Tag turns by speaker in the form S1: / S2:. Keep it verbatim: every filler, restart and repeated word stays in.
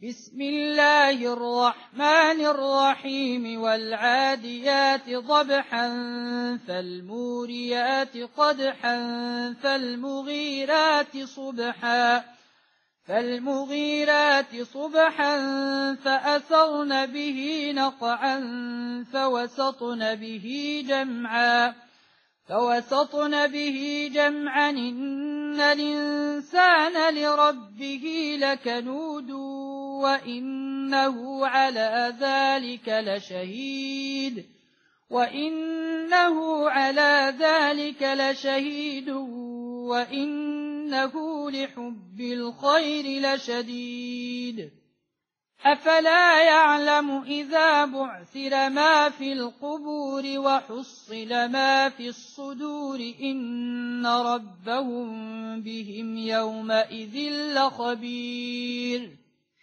S1: بسم الله الرحمن الرحيم والعاديات ضبحا فالموريات قدحا فالمغيرات صبحا فالمغيرات صبحا فأثرن به نقعا فوسطن به جمعا فوسطن به جمعا إن الإنسان لربه لكنود وإنه على ذلك لشهيد وإنه على ذلك لشهيد وإنه لحب الخير لشديد أفلا يعلم إذا بعثر ما في القبور وحصل ما في الصدور إن ربهم بهم يومئذ لخبير